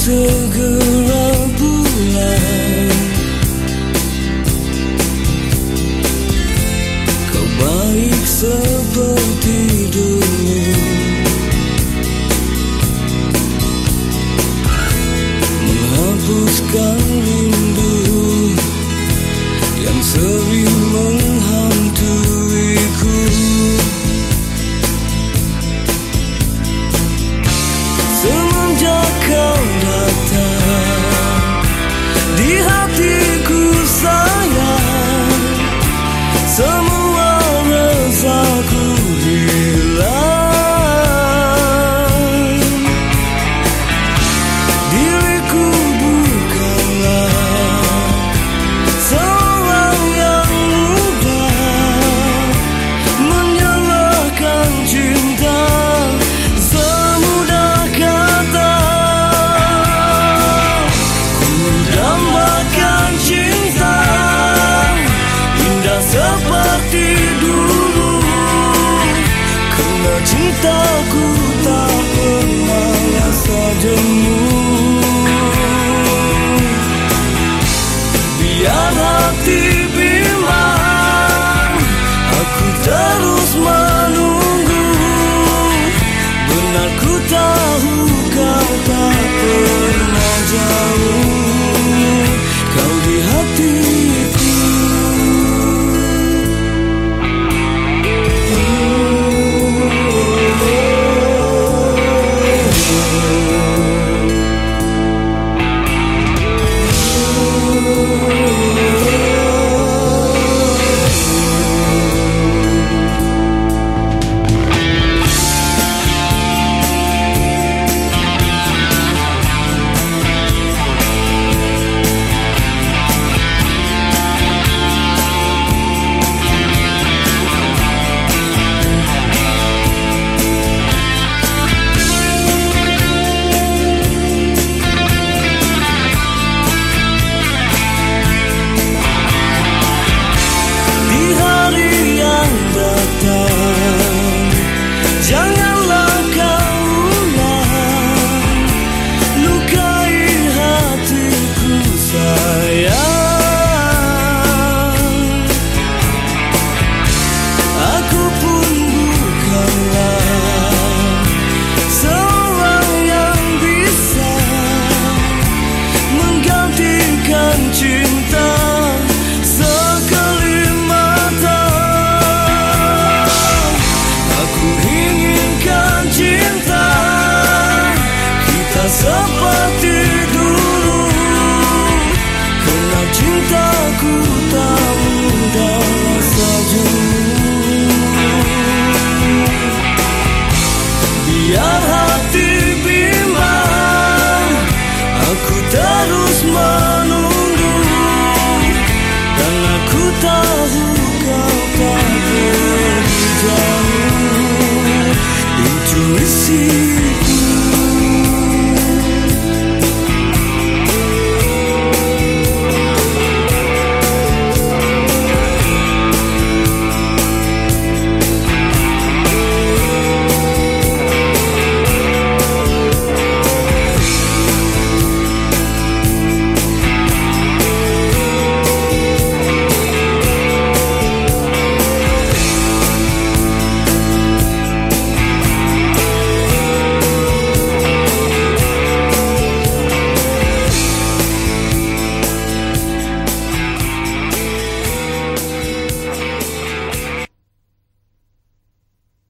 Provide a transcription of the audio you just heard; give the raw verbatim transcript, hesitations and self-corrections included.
segera pulang. Kau baik seperti dulu, menghapuskan rindu yang sering menghantuiku. Semenjak kau datang di hatiku sayang, semua rasaku hilang. Diriku bukanlah seorang yang mudah menyalahkan cinta semudah kata. Ku dambakan cinta indah seperti dulu, karena cintaku tak pernah rasa jemu. Biar hati bimbang, aku terus menunggu. Benar ku tahu kau tak pernah jauh, kau di hatiku. Janganlah kau ulang lukai hatiku sayang. Aku pun bukanlah seorang yang bisa menggantikan cinta sekali mata. Aku inginkan cinta kita seperti dulu, karena cintaku tak mudah rasa jemu. Biar hati bimbang, aku terus menunggu, dan aku tahu kau tak pergi jauh. Intuisi